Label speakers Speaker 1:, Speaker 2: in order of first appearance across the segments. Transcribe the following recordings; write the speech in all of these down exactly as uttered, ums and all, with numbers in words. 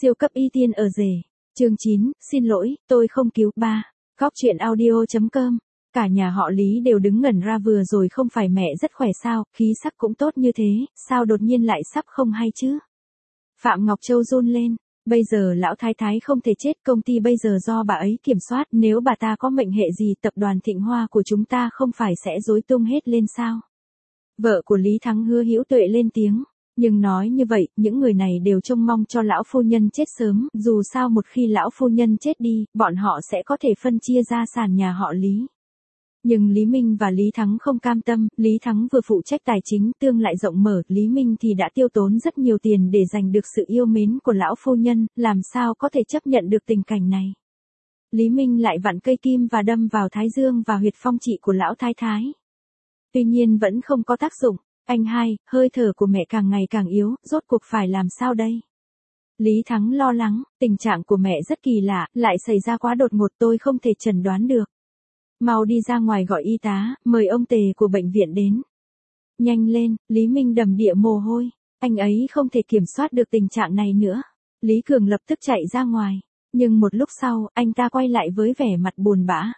Speaker 1: Siêu cấp y tiên ở rể. Chương chín, xin lỗi, tôi không cứu ba. Góc truyện audio chấm com. Cả nhà họ Lý đều đứng ngẩn ra, vừa rồi không phải mẹ rất khỏe sao, khí sắc cũng tốt như thế, sao đột nhiên lại sắp không hay chứ? Phạm Ngọc Châu run lên, bây giờ lão thái thái không thể chết, công ty bây giờ do bà ấy kiểm soát, nếu bà ta có mệnh hệ gì tập đoàn Thịnh Hoa của chúng ta không phải sẽ rối tung hết lên sao? Vợ của Lý Thắng Hứa Hữu Tuệ lên tiếng. Nhưng nói như vậy, những người này đều trông mong cho lão phu nhân chết sớm, dù sao một khi lão phu nhân chết đi, bọn họ sẽ có thể phân chia gia sản nhà họ Lý. Nhưng Lý Minh và Lý Thắng không cam tâm, Lý Thắng vừa phụ trách tài chính, tương lại rộng mở, Lý Minh thì đã tiêu tốn rất nhiều tiền để giành được sự yêu mến của lão phu nhân, làm sao có thể chấp nhận được tình cảnh này. Lý Minh lại vặn cây kim và đâm vào thái dương và huyệt phong trị của lão thái thái. Tuy nhiên vẫn không có tác dụng. Anh hai, hơi thở của mẹ càng ngày càng yếu, rốt cuộc phải làm sao đây? Lý Thắng lo lắng, tình trạng của mẹ rất kỳ lạ, lại xảy ra quá đột ngột, tôi không thể chẩn đoán được. Mau đi ra ngoài gọi y tá, mời ông Tề của bệnh viện đến. Nhanh lên, Lý Minh đầm đìa mồ hôi, anh ấy không thể kiểm soát được tình trạng này nữa. Lý Cường lập tức chạy ra ngoài, nhưng một lúc sau, anh ta quay lại với vẻ mặt buồn bã.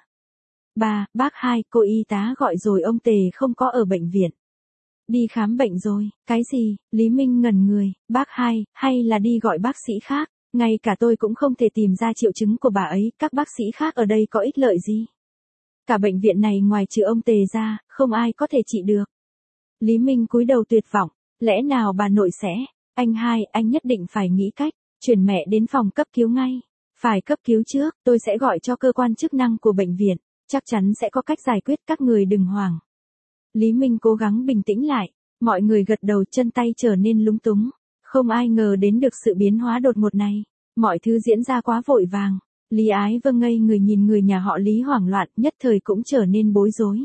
Speaker 1: Ba, bác hai, cô y tá gọi rồi, ông Tề không có ở bệnh viện. Đi khám bệnh rồi, cái gì? Lý Minh ngẩn người, bác hai, hay là đi gọi bác sĩ khác, ngay cả tôi cũng không thể tìm ra triệu chứng của bà ấy, các bác sĩ khác ở đây có ích lợi gì? Cả bệnh viện này ngoài trừ ông Tề ra, không ai có thể trị được. Lý Minh cúi đầu tuyệt vọng, lẽ nào bà nội sẽ, anh hai, anh nhất định phải nghĩ cách, chuyển mẹ đến phòng cấp cứu ngay, phải cấp cứu trước, tôi sẽ gọi cho cơ quan chức năng của bệnh viện, chắc chắn sẽ có cách giải quyết, các người đừng hoảng. Lý Minh cố gắng bình tĩnh lại, mọi người gật đầu, chân tay trở nên lúng túng, không ai ngờ đến được sự biến hóa đột ngột này, mọi thứ diễn ra quá vội vàng. Lý Ái Vâng ngây người nhìn người nhà họ Lý hoảng loạn, nhất thời cũng trở nên bối rối.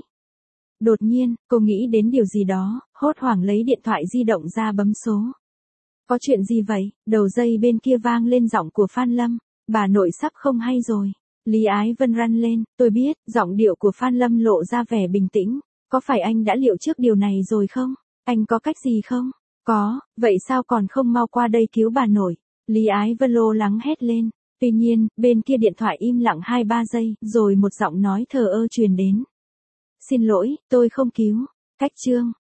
Speaker 1: Đột nhiên, cô nghĩ đến điều gì đó, hốt hoảng lấy điện thoại di động ra bấm số. Có chuyện gì vậy? Đầu dây bên kia vang lên giọng của Phan Lâm, bà nội sắp không hay rồi. Lý Ái Vân răn lên, tôi biết, giọng điệu của Phan Lâm lộ ra vẻ bình tĩnh. Có phải anh đã liệu trước điều này rồi không? Anh có cách gì không? Có, vậy sao còn không mau qua đây cứu bà nội? Lý Ái Vân lo lắng hét lên. Tuy nhiên, bên kia điện thoại im lặng hai ba giây, rồi một giọng nói thờ ơ truyền đến. Xin lỗi, tôi không cứu. Cách chương.